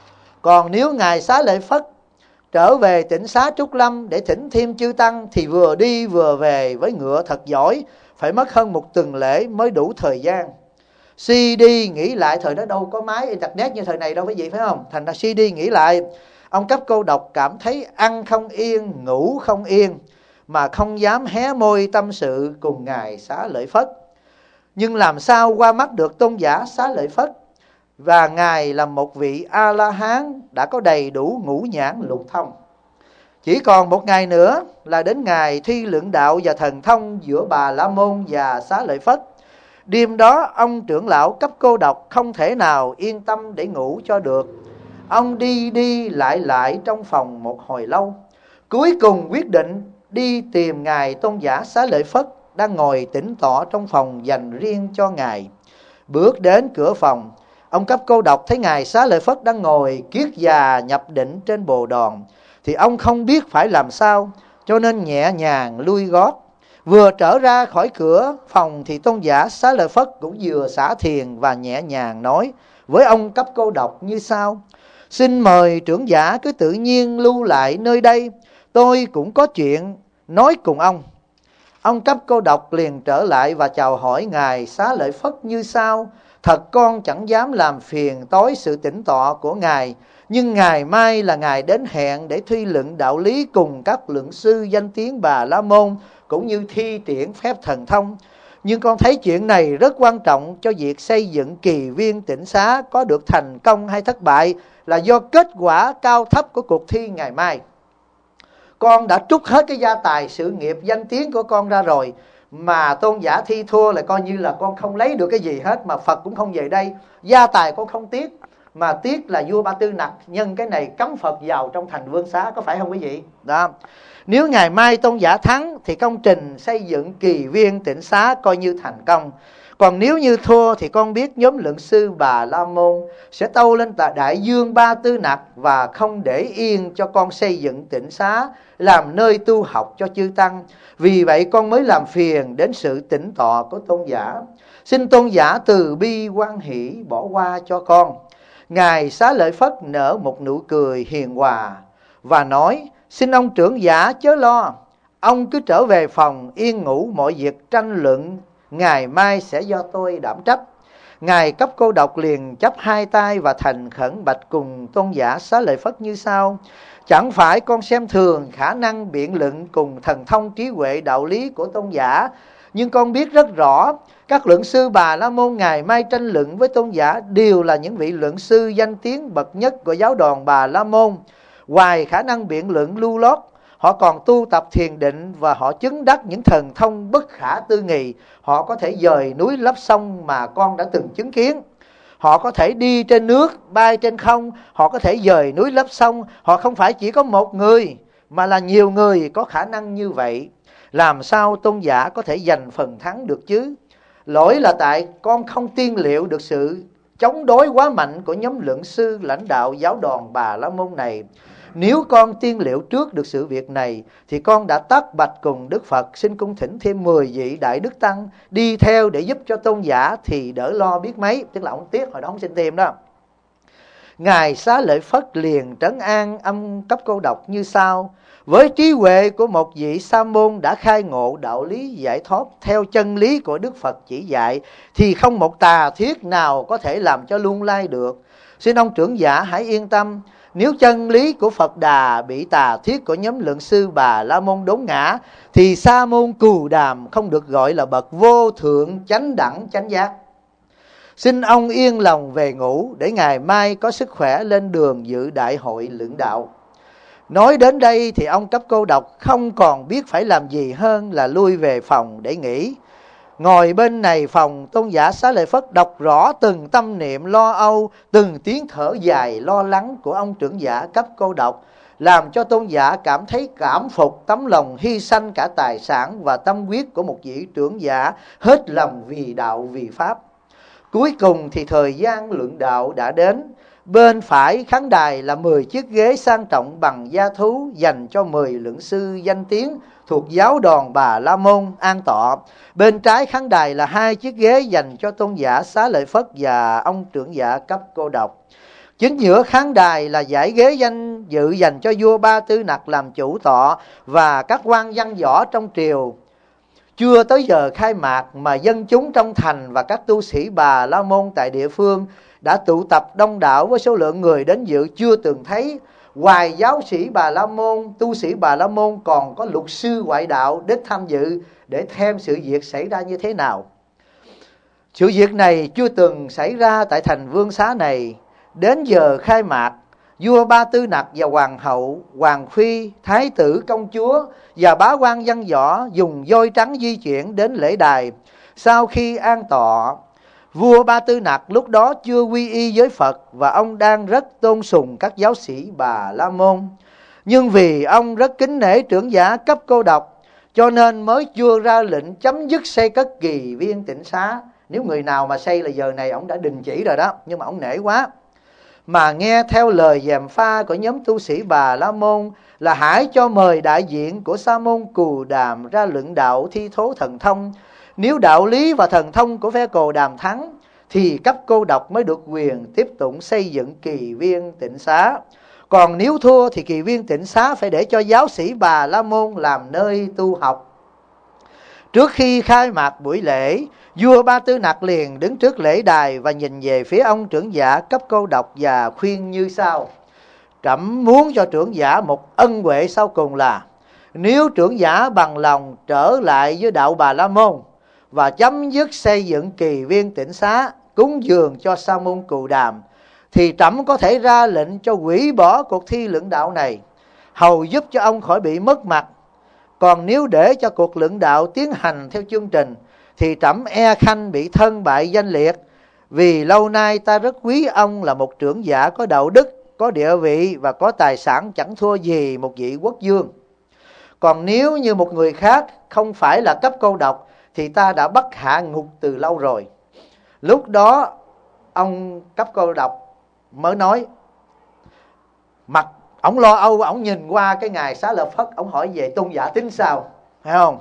Còn nếu ngài Xá Lợi Phất trở về tịnh xá Trúc Lâm để thỉnh thêm chư tăng thì vừa đi vừa về với ngựa thật giỏi, phải mất hơn một tuần lễ mới đủ thời gian. Suy đi nghĩ lại, thời đó đâu có máy internet như thời này đâu quý vị, phải không? Thành ra suy đi nghĩ lại, ông Cấp Cô Độc cảm thấy ăn không yên, ngủ không yên, mà không dám hé môi tâm sự cùng ngài Xá Lợi Phất. Nhưng làm sao qua mắt được tôn giả Xá Lợi Phất? Và ngài là một vị A-la-hán đã có đầy đủ ngũ nhãn lục thông. Chỉ còn một ngày nữa là đến ngày thi luận đạo và thần thông giữa Bà La Môn và Xá Lợi Phất. Đêm đó ông trưởng lão Cấp Cô Độc không thể nào yên tâm để ngủ cho được. Ông đi đi lại lại trong phòng một hồi lâu, cuối cùng quyết định đi tìm ngài tôn giả Xá Lợi Phất đang ngồi tĩnh tọa trong phòng dành riêng cho ngài. Bước đến cửa phòng, Ông Cấp Cô Độc thấy Ngài Xá Lợi Phất đang ngồi kiết già nhập định trên bồ đòn, thì ông không biết phải làm sao, cho nên nhẹ nhàng lui gót. Vừa trở ra khỏi cửa phòng thì tôn giả Xá Lợi Phất cũng vừa xả thiền và nhẹ nhàng nói với ông Cấp Cô Độc như sau: xin mời trưởng giả cứ tự nhiên lưu lại nơi đây, tôi cũng có chuyện nói cùng ông. Ông Cấp Cô Độc liền trở lại và chào hỏi Ngài Xá Lợi Phất như sau: thật con chẳng dám làm phiền tối sự tĩnh tọa của Ngài, nhưng ngày mai là Ngài đến hẹn để thi luận đạo lý cùng các luận sư danh tiếng Bà La Môn, cũng như thi triển phép thần thông. Nhưng con thấy chuyện này rất quan trọng cho việc xây dựng kỳ viên tịnh xá có được thành công hay thất bại là do kết quả cao thấp của cuộc thi ngày mai. Con đã trút hết cái gia tài sự nghiệp danh tiếng của con ra rồi, mà tôn giả thi thua là coi như là con không lấy được cái gì hết, mà Phật cũng không về đây. Gia tài con không tiếc, mà tiếc là vua Ba Tư Nặc nhân cái này cấm Phật vào trong thành vương xá, có phải không quý vị? Đó. Nếu ngày mai tôn giả thắng thì công trình xây dựng kỳ viên tịnh xá coi như thành công. Còn nếu như thua thì con biết nhóm luận sư Bà La Môn sẽ tâu lên tại đại dương Ba Tư Nặc và không để yên cho con xây dựng tịnh xá làm nơi tu học cho chư tăng. Vì vậy con mới làm phiền đến sự tĩnh tọa của tôn giả. Xin tôn giả từ bi hoan hỷ bỏ qua cho con. Ngài Xá Lợi Phất nở một nụ cười hiền hòa và nói: xin ông trưởng giả chớ lo, ông cứ trở về phòng yên ngủ, mọi việc tranh luận ngày mai sẽ do tôi đảm trách. Ngài Cấp Cô Độc liền chắp hai tay và thành khẩn bạch cùng tôn giả Xá Lợi Phất như sau: chẳng phải con xem thường khả năng biện luận cùng thần thông trí huệ đạo lý của tôn giả, nhưng con biết rất rõ các luận sư Bà La Môn ngày mai tranh luận với tôn giả đều là những vị luận sư danh tiếng bậc nhất của giáo đoàn Bà La Môn. Ngoài khả năng biện luận lưu lót, họ còn tu tập thiền định và họ chứng đắc những thần thông bất khả tư nghị. Họ có thể dời núi lấp sông mà con đã từng chứng kiến. Họ có thể đi trên nước, bay trên không, họ có thể dời núi lấp sông. Họ không phải chỉ có một người, mà là nhiều người có khả năng như vậy. Làm sao tôn giả có thể giành phần thắng được chứ? Lỗi là tại con không tiên liệu được sự chống đối quá mạnh của nhóm luận sư lãnh đạo giáo đoàn Bà La Môn này. Nếu con tiên liệu trước được sự việc này thì con đã tất bạch cùng Đức Phật xin cung thỉnh thêm mười vị đại đức tăng đi theo để giúp cho tôn giả thì đỡ lo biết mấy. Tức là ông tiếc hồi đó ông xin thêm đó. Ngài Xá Lợi Phất liền trấn an ông Cấp Cô Độc như sau: với trí huệ của một vị sa môn đã khai ngộ đạo lý giải thoát theo chân lý của Đức Phật chỉ dạy thì không một tà thuyết nào có thể làm cho lung lay được. Xin ông trưởng giả hãy yên tâm, nếu chân lý của Phật Đà bị tà thuyết của nhóm luận sư Bà La Môn đốn ngã thì sa môn Cù Đàm không được gọi là bậc vô thượng chánh đẳng chánh giác. Xin ông yên lòng về ngủ để ngày mai có sức khỏe lên đường dự đại hội luận đạo. Nói đến đây thì ông Cấp Cô Độc không còn biết phải làm gì hơn là lui về phòng để nghỉ. Ngồi bên này phòng, tôn giả Xá Lợi Phất đọc rõ từng tâm niệm lo âu, từng tiếng thở dài lo lắng của ông trưởng giả Cấp Cô Độc, làm cho tôn giả cảm thấy cảm phục tấm lòng hy sanh cả tài sản và tâm huyết của một vị trưởng giả hết lòng vì đạo vì pháp. Cuối cùng thì thời gian luận đạo đã đến. Bên phải khán đài là mười chiếc ghế sang trọng bằng da thú dành cho mười luận sư danh tiếng thuộc giáo đoàn Bà La Môn an tọa. Bên trái khán đài là hai chiếc ghế dành cho tôn giả Xá Lợi Phất và ông trưởng giả Cấp Cô Độc. Chính giữa khán đài là dãy ghế danh dự dành cho vua Ba Tư Nặc làm chủ tọa và các quan văn võ trong triều. Chưa tới giờ khai mạc mà dân chúng trong thành và các tu sĩ Bà La Môn tại địa phương đã tụ tập đông đảo với số lượng người đến dự chưa từng thấy. Ngoài giáo sĩ Bà La Môn, tu sĩ Bà La Môn còn có luật sư ngoại đạo đến tham dự để xem sự việc xảy ra như thế nào. Sự việc này chưa từng xảy ra tại thành vương xá này. Đến giờ khai mạc, vua Ba Tư Nặc và hoàng hậu, hoàng phi, thái tử, công chúa và bá quan văn võ dùng voi trắng di chuyển đến lễ đài. Sau khi an tọa, vua Ba Tư Nặc lúc đó chưa quy y với Phật và ông đang rất tôn sùng các giáo sĩ Bà La Môn. Nhưng vì ông rất kính nể trưởng giả Cấp Cô Độc cho nên mới chưa ra lệnh chấm dứt xây cất kỳ viên tịnh xá Nếu người nào mà say là giờ này ổng đã đình chỉ rồi đó, nhưng mà ổng nể quá. Mà nghe theo lời gièm pha của nhóm tu sĩ Bà La Môn là hãy cho mời đại diện của Sa môn Cù Đàm ra luận đạo thi thố thần thông. Nếu đạo lý và thần thông của phe Cù Đàm thắng thì cấp cô độc mới được quyền tiếp tục xây dựng kỳ viên tịnh xá. Còn nếu thua thì kỳ viên tịnh xá phải để cho giáo sĩ Bà La Môn làm nơi tu học. Trước khi khai mạc buổi lễ, vua Ba Tư Nặc liền đứng trước lễ đài và nhìn về phía ông trưởng giả cấp cô độc và khuyên như sau: Trẫm muốn cho trưởng giả một ân huệ sau cùng là nếu trưởng giả bằng lòng trở lại với đạo Bà La Môn và chấm dứt xây dựng kỳ viên tịnh xá cúng dường cho Sa môn Cù Đàm, thì trẫm có thể ra lệnh cho hủy bỏ cuộc thi luận đạo này, hầu giúp cho ông khỏi bị mất mặt. Còn nếu để cho cuộc luận đạo tiến hành theo chương trình thì trẫm e khanh bị thân bại danh liệt, vì lâu nay ta rất quý ông là một trưởng giả có đạo đức, có địa vị và có tài sản chẳng thua gì một vị quốc vương. Còn nếu như một người khác không phải là cấp cô độc thì ta đã bắt hạ ngục từ lâu rồi. Lúc đó ông cấp cô độc mới nói, mặt ổng lo âu, ổng nhìn qua cái ngài Xá Lợi Phất, ổng hỏi về tôn giả tính sao, phải không?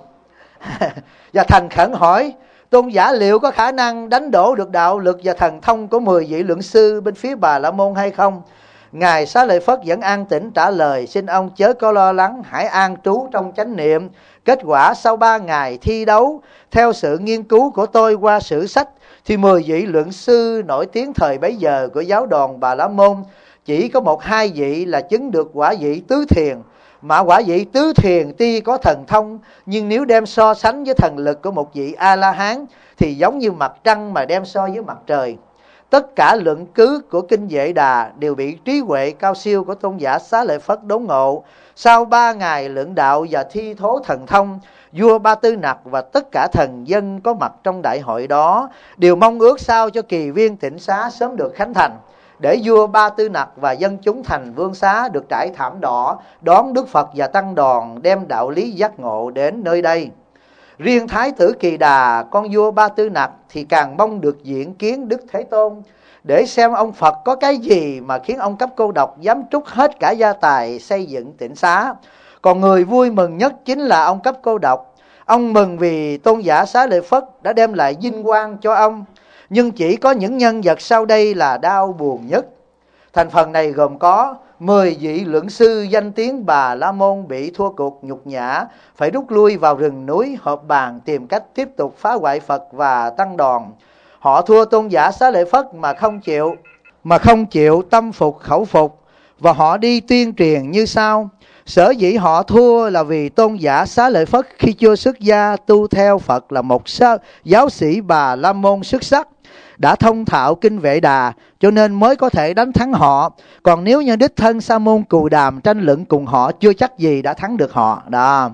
Và thành khẩn hỏi tôn giả liệu có khả năng đánh đổ được đạo lực và thần thông của mười vị luận sư bên phía Bà La Môn hay không? Ngài Xá Lợi Phất vẫn an tĩnh trả lời: xin ông chớ có lo lắng, hãy an trú trong chánh niệm. Kết quả sau ba ngày thi đấu, theo sự nghiên cứu của tôi qua sử sách, thì mười vị luận sư nổi tiếng thời bấy giờ của giáo đoàn Bà La Môn, chỉ có một hai vị là chứng được quả vị tứ thiền. Mà quả vị tứ thiền tuy có thần thông, nhưng nếu đem so sánh với thần lực của một vị A-la-hán thì giống như mặt trăng mà đem so với mặt trời. Tất cả luận cứ của Kinh Vệ Đà đều bị trí huệ cao siêu của tôn giả Xá Lợi Phất đốn ngộ. Sau ba ngày luận đạo và thi thố thần thông, vua Ba Tư Nặc và tất cả thần dân có mặt trong đại hội đó đều mong ước sao cho kỳ viên tịnh xá sớm được khánh thành, để vua Ba Tư Nặc và dân chúng thành Vương Xá được trải thảm đỏ đón Đức Phật và tăng đoàn đem đạo lý giác ngộ đến nơi đây. Riêng Thái tử Kỳ Đà, con vua Ba Tư Nặc, thì càng mong được diện kiến Đức Thế Tôn, để xem ông Phật có cái gì mà khiến ông cấp cô độc dám trút hết cả gia tài xây dựng tịnh xá. Còn người vui mừng nhất chính là ông cấp cô độc. Ông mừng vì tôn giả Xá Lợi Phất đã đem lại vinh quang cho ông. Nhưng chỉ có những nhân vật sau đây là đau buồn nhất. Thành phần này gồm có mười vị luận sư danh tiếng Bà La Môn bị thua cuộc nhục nhã, phải rút lui vào rừng núi họp bàn tìm cách tiếp tục phá hoại Phật và tăng đoàn. Họ thua tôn giả Xá Lợi Phất mà không chịu, mà không chịu tâm phục khẩu phục, và họ đi tuyên truyền như sau. Sở dĩ họ thua là vì tôn giả Xá Lợi Phất khi chưa xuất gia tu theo Phật là một giáo sĩ Bà La Môn xuất sắc, đã thông thạo Kinh Vệ Đà, cho nên mới có thể đánh thắng họ. Còn nếu như đích thân Sa môn Cù Đàm tranh luận cùng họ, chưa chắc gì đã thắng được họ đó.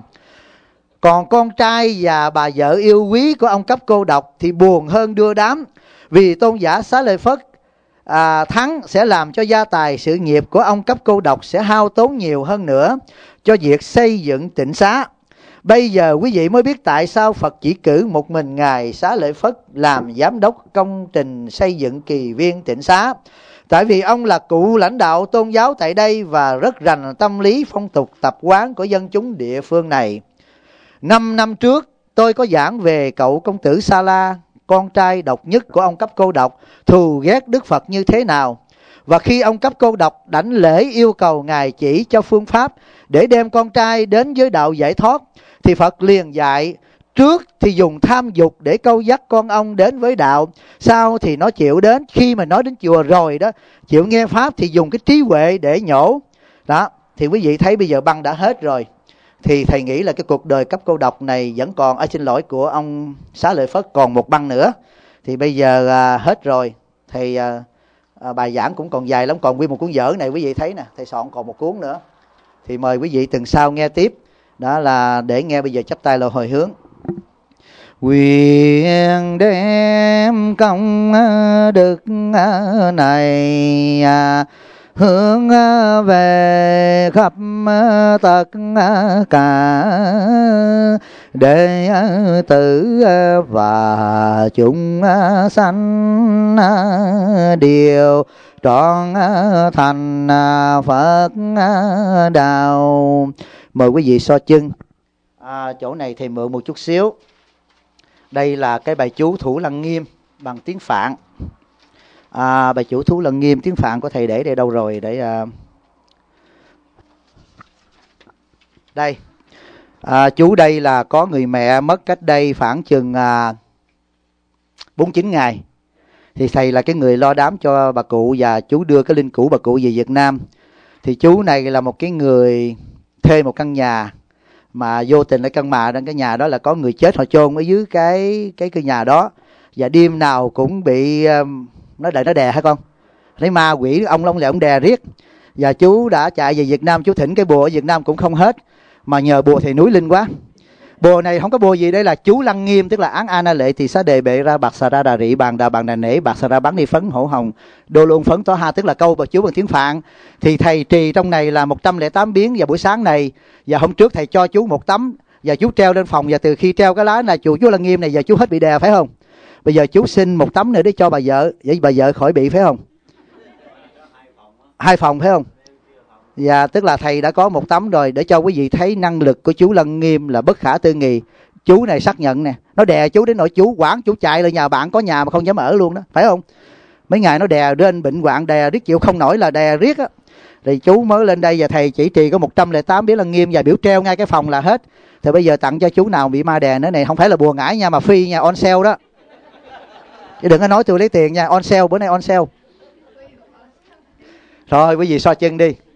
Còn con trai và bà vợ yêu quý của ông cấp cô độc thì buồn hơn đưa đám, vì tôn giả Xá Lợi Phất à, thắng sẽ làm cho gia tài sự nghiệp của ông cấp cô độc sẽ hao tốn nhiều hơn nữa cho việc xây dựng tịnh xá. Bây giờ quý vị mới biết tại sao Phật chỉ cử một mình ngài Xá Lợi Phất làm giám đốc công trình xây dựng kỳ viên tịnh xá. Tại vì ông là cụ lãnh đạo tôn giáo tại đây và rất rành tâm lý phong tục tập quán của dân chúng địa phương này. Năm năm trước tôi có giảng về cậu công tử Sa La, con trai độc nhất của ông cấp cô độc, thù ghét Đức Phật như thế nào. Và khi ông cấp cô độc đảnh lễ yêu cầu ngài chỉ cho phương pháp để đem con trai đến với đạo giải thoát, thì Phật liền dạy trước thì dùng tham dục để câu dắt con ông đến với đạo, sau thì nó chịu đến. Khi mà nói đến chùa rồi đó, chịu nghe pháp thì dùng cái trí huệ để nhổ. Đó, thì quý vị thấy bây giờ băng đã hết rồi. Thì thầy nghĩ là cái cuộc đời cấp cô độc này vẫn còn, ở xin lỗi của ông Xá Lợi Phất, còn một băng nữa. Thì bây giờ à, hết rồi. Thầy à, à, bài giảng cũng còn dài lắm, còn nguyên một cuốn vở này quý vị thấy nè, thầy soạn còn một cuốn nữa. Thì mời quý vị tuần sau nghe tiếp. Đó là để nghe bây giờ chắp tay lời hồi hướng. Nguyện đem công đức này hướng về khắp tất cả đệ tử và chúng sanh đều trọn thành Phật đạo. Mời quý vị so chân. À, chỗ này thầy mượn một chút xíu. Đây là cái bài chú Thủ Lăng Nghiêm bằng tiếng Phạn. À, bài chú Thủ Lăng Nghiêm tiếng Phạn của thầy để đây đâu rồi? Để à... đây. À, chú đây là có người mẹ mất cách đây khoảng chừng à, bốn mươi chín ngày. Thì thầy là cái người lo đám cho bà cụ và chú đưa cái linh cữu bà cụ về Việt Nam. Thì chú này là một cái người thuê một căn nhà mà vô tình ở căn mà trong cái nhà đó là có người chết họ chôn ở dưới cái cái cái nhà đó, và đêm nào cũng bị nó đợi nó đè hả con, lấy ma quỷ ông long lẹ ông đè riết. Và chú đã chạy về Việt Nam, chú thỉnh cái bùa ở Việt Nam cũng không hết, mà nhờ bùa thầy núi linh quá. Bùa này không có bùa gì, đây là chú Lăng Nghiêm, tức là án a na lệ thì xá đề bệ ra bạc xà ra đà rị bàn đà bàn đà nể bạc xà ra bán đi phấn hổ hồng đô lôn phấn tó ha, tức là câu bà chú bằng tiếng Phạn. Thì thầy trì trong này là một trăm lẻ tám biến vào buổi sáng này, và hôm trước thầy cho chú một tấm và chú treo lên phòng, và từ khi treo cái lá này chùa chú Lăng Nghiêm này giờ chú hết bị đè phải không? Bây giờ chú xin một tấm nữa để cho bà vợ, để bà vợ khỏi bị phải không? Hai phòng phải không? Và tức là thầy đã có một tấm rồi, để cho quý vị thấy năng lực của chú Lăng Nghiêm là bất khả tư nghì. Chú này xác nhận nè, nó đè chú đến nỗi chú quản chú chạy lên nhà bạn có nhà mà không dám ở luôn đó, phải không? Mấy ngày nó đè đến bệnh hoạn, đè riết chịu không nổi là đè riết á. Thì chú mới lên đây và thầy chỉ trì có một trăm lẻ tám biến Lăng Nghiêm và biểu treo ngay cái phòng là hết. Thì bây giờ tặng cho chú nào bị ma đè nữa này, không phải là bùa ngải nha, mà phi nha, on sale đó. Chứ đừng có nói tôi lấy tiền nha, on sale, bữa nay on sale. Rồi quý vị so chân đi.